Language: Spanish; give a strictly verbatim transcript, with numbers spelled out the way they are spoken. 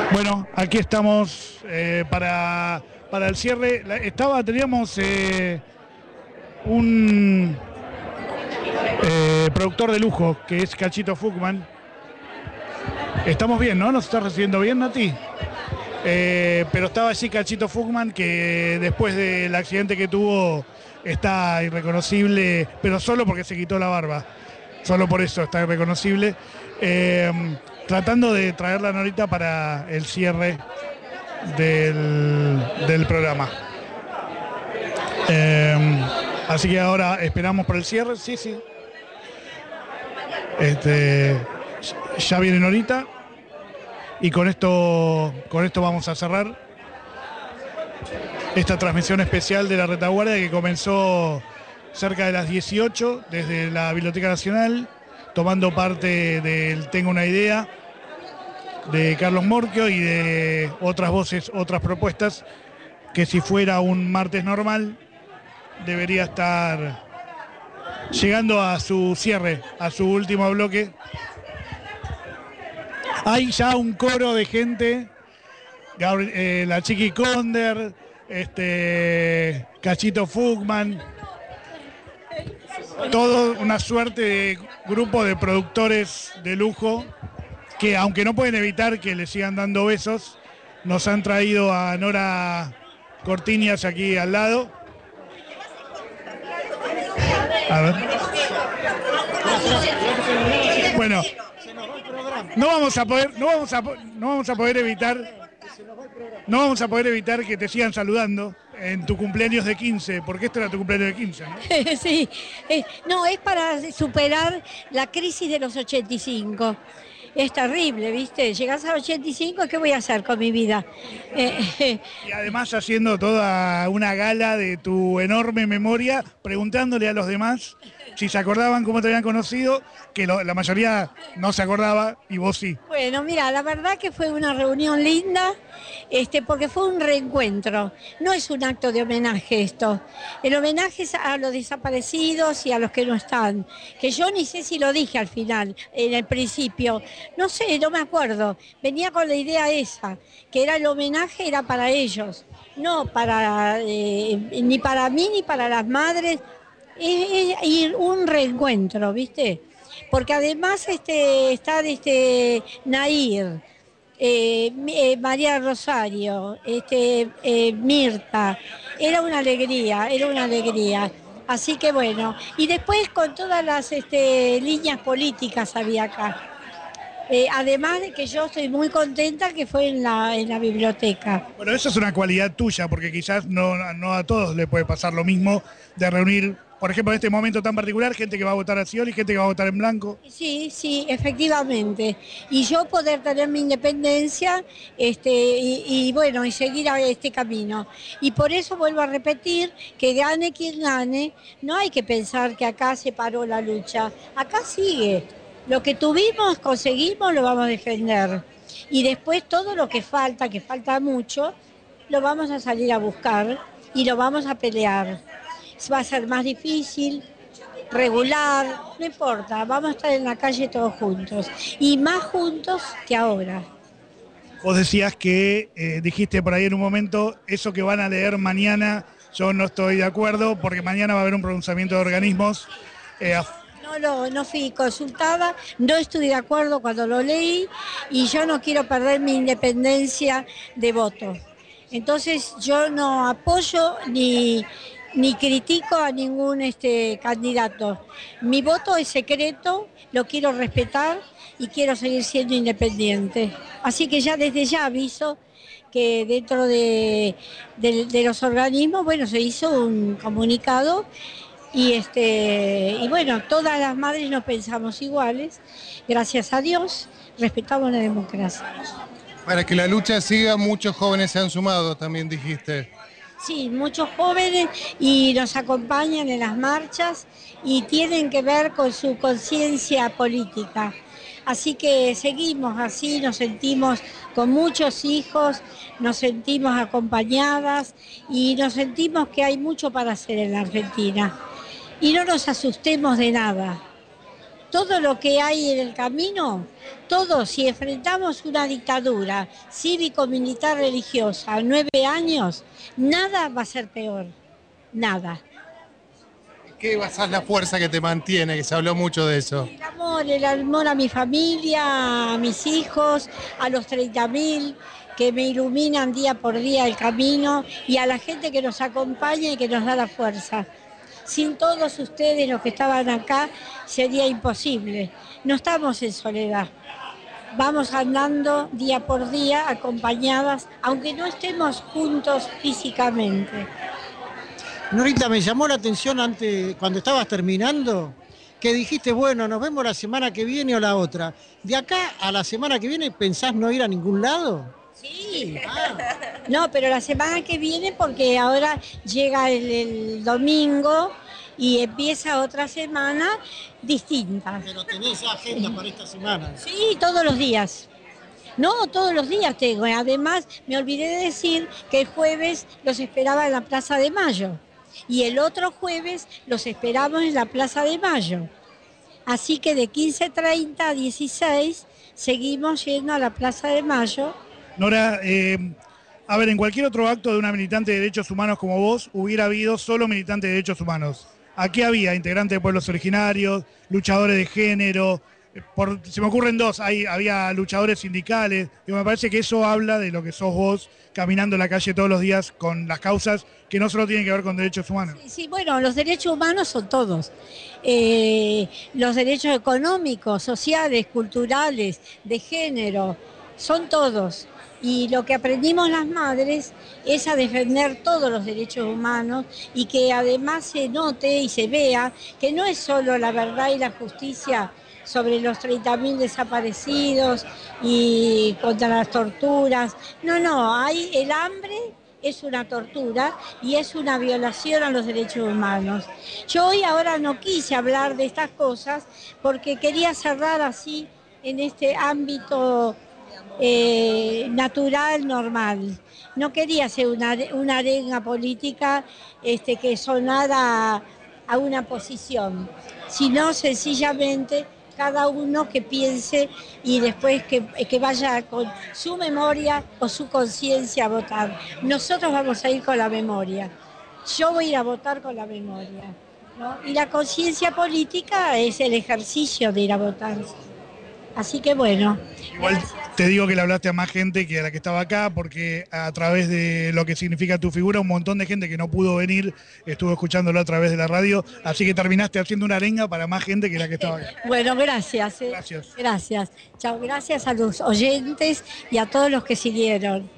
Bueno, aquí estamos eh, para, para el cierre. La- Estaba, teníamos eh, un eh, productor de lujo que es Cachito Fuchman. Estamos bien, ¿no? ¿Nos está recibiendo bien, Nati? Eh, pero estaba allí Cachito Fuchman, que después del accidente que tuvo está irreconocible, pero solo porque se quitó la barba. Solo por eso está irreconocible. Eh, tratando de traer la Norita para el cierre del, del programa. Eh, así que ahora esperamos por el cierre. Sí, sí. Este, ya viene Norita. Y con esto, con esto vamos a cerrar esta transmisión especial de la Retaguardia que comenzó cerca de las dieciocho desde la Biblioteca Nacional, tomando parte del Tengo una idea de Carlos Morquio y de otras voces, otras propuestas que si fuera un martes normal debería estar llegando a su cierre, a su último bloque. Hay ya un coro de gente, Gabriel, eh, la Chiqui Conder, este, Cachito Fuchman, todo una suerte de grupo de productores de lujo que, aunque no pueden evitar que le sigan dando besos, nos han traído a Nora Cortiñas aquí al lado. A ver. Bueno. No vamos a poder, no vamos a, no vamos a poder evitar, no vamos a poder evitar que te sigan saludando en tu cumpleaños de quince, porque este era tu cumpleaños de quince, ¿no? Sí, eh, no, es para superar la crisis de los ochenta y cinco. Es terrible, ¿viste? Llegás a ochenta y cinco, ¿qué voy a hacer con mi vida? Eh, y además haciendo toda una gala de tu enorme memoria, preguntándole a los demás si se acordaban cómo te habían conocido, que lo, la mayoría no se acordaba y vos sí. Bueno, mira, la verdad que fue una reunión linda, este, porque fue un reencuentro. No es un acto de homenaje esto. El homenaje es a los desaparecidos y a los que no están. Que yo ni sé si lo dije al final, en el principio. No sé, no me acuerdo. Venía con la idea esa, que era el homenaje, era para ellos. No para, eh, ni para mí ni para las madres. Es, es un reencuentro, ¿viste? Porque además este, está este, Nair, eh, eh, María Rosario, este, eh, Mirta. Era una alegría, era una alegría. Así que bueno, y después con todas las este, líneas políticas había acá. Eh, además de que yo estoy muy contenta que fue en la, en la biblioteca. Bueno, eso es una cualidad tuya, porque quizás no, no a todos le puede pasar lo mismo de reunir, por ejemplo, en este momento tan particular, gente que va a votar a Scioli y gente que va a votar en blanco. Sí, sí, efectivamente. Y yo poder tener mi independencia este, y, y bueno, y seguir a este camino. Y por eso vuelvo a repetir que gane quien gane, no hay que pensar que acá se paró la lucha. Acá sigue. Lo que tuvimos, conseguimos, lo vamos a defender. Y después todo lo que falta, que falta mucho, lo vamos a salir a buscar y lo vamos a pelear. Va a ser más difícil, regular, no importa, vamos a estar en la calle todos juntos. Y más juntos que ahora. Vos decías que, eh, dijiste por ahí en un momento, eso que van a leer mañana, yo no estoy de acuerdo, porque mañana va a haber un pronunciamiento de organismos. Eh, a... No, no, no fui consultada, no estuve de acuerdo cuando lo leí y yo no quiero perder mi independencia de voto. Entonces yo no apoyo ni... ni critico a ningún este, candidato. Mi voto es secreto, lo quiero respetar y quiero seguir siendo independiente. Así que ya desde ya aviso que dentro de, de, de los organismos, bueno, se hizo un comunicado y, este, y bueno, todas las madres nos pensamos iguales, gracias a Dios, respetamos la democracia. Para que la lucha siga, muchos jóvenes se han sumado, también dijiste. Sí, muchos jóvenes y nos acompañan en las marchas y tienen que ver con su conciencia política. Así que seguimos así, nos sentimos con muchos hijos, nos sentimos acompañadas y nos sentimos que hay mucho para hacer en la Argentina. Y no nos asustemos de nada. todo lo que hay en el camino, todo, si enfrentamos una dictadura cívico-militar religiosa a nueve años, nada va a ser peor, nada. ¿Qué basás la fuerza que te mantiene? Que se habló mucho de eso. El amor, el amor a mi familia, a mis hijos, a los treinta mil que me iluminan día por día el camino y a la gente que nos acompaña y que nos da la fuerza. Sin todos ustedes, los que estaban acá, sería imposible. No estamos en soledad. Vamos andando día por día acompañadas, aunque no estemos juntos físicamente. Norita, me llamó la atención antes, cuando estabas terminando, que dijiste, bueno, nos vemos la semana que viene o la otra. ¿De acá a la semana que viene pensás no ir a ningún lado? Sí, ah. No, pero la semana que viene, porque ahora llega el, el domingo y empieza otra semana distinta. Pero tenés agenda para esta semana. Sí, todos los días. No, todos los días tengo. Además, me olvidé de decir que el jueves los esperaba en la Plaza de Mayo. Y el otro jueves los esperamos en la Plaza de Mayo. Así que de quince treinta a dieciséis seguimos yendo a la Plaza de Mayo. Nora, eh, a ver, en cualquier otro acto de una militante de derechos humanos como vos, hubiera habido solo militantes de derechos humanos. Aquí había integrantes de pueblos originarios, luchadores de género, por, se me ocurren dos, hay, había luchadores sindicales, y me parece que eso habla de lo que sos vos caminando en la calle todos los días con las causas que no solo tienen que ver con derechos humanos. Sí, sí, bueno, los derechos humanos son todos. Eh, los derechos económicos, sociales, culturales, de género, son todos. Y lo que aprendimos las madres es a defender todos los derechos humanos y que además se note y se vea que no es solo la verdad y la justicia sobre los treinta mil desaparecidos y contra las torturas. No, no, hay el hambre es una tortura y es una violación a los derechos humanos. Yo hoy ahora no quise hablar de estas cosas porque quería cerrar así en este ámbito Eh, natural, normal. No quería hacer una, una arenga política este, que sonara a una posición, sino sencillamente cada uno que piense y después que, que vaya con su memoria o su conciencia a votar. Nosotros vamos a ir con la memoria. Yo voy a ir a votar con la memoria, ¿no? Y la conciencia política es el ejercicio de ir a votar. Así que bueno. Igual te digo que le hablaste a más gente que a la que estaba acá, porque a través de lo que significa tu figura, un montón de gente que no pudo venir estuvo escuchándolo a través de la radio, así que terminaste haciendo una arenga para más gente que la que estaba acá. Bueno, gracias. Eh. Gracias. Gracias. Chao, gracias a los oyentes y a todos los que siguieron.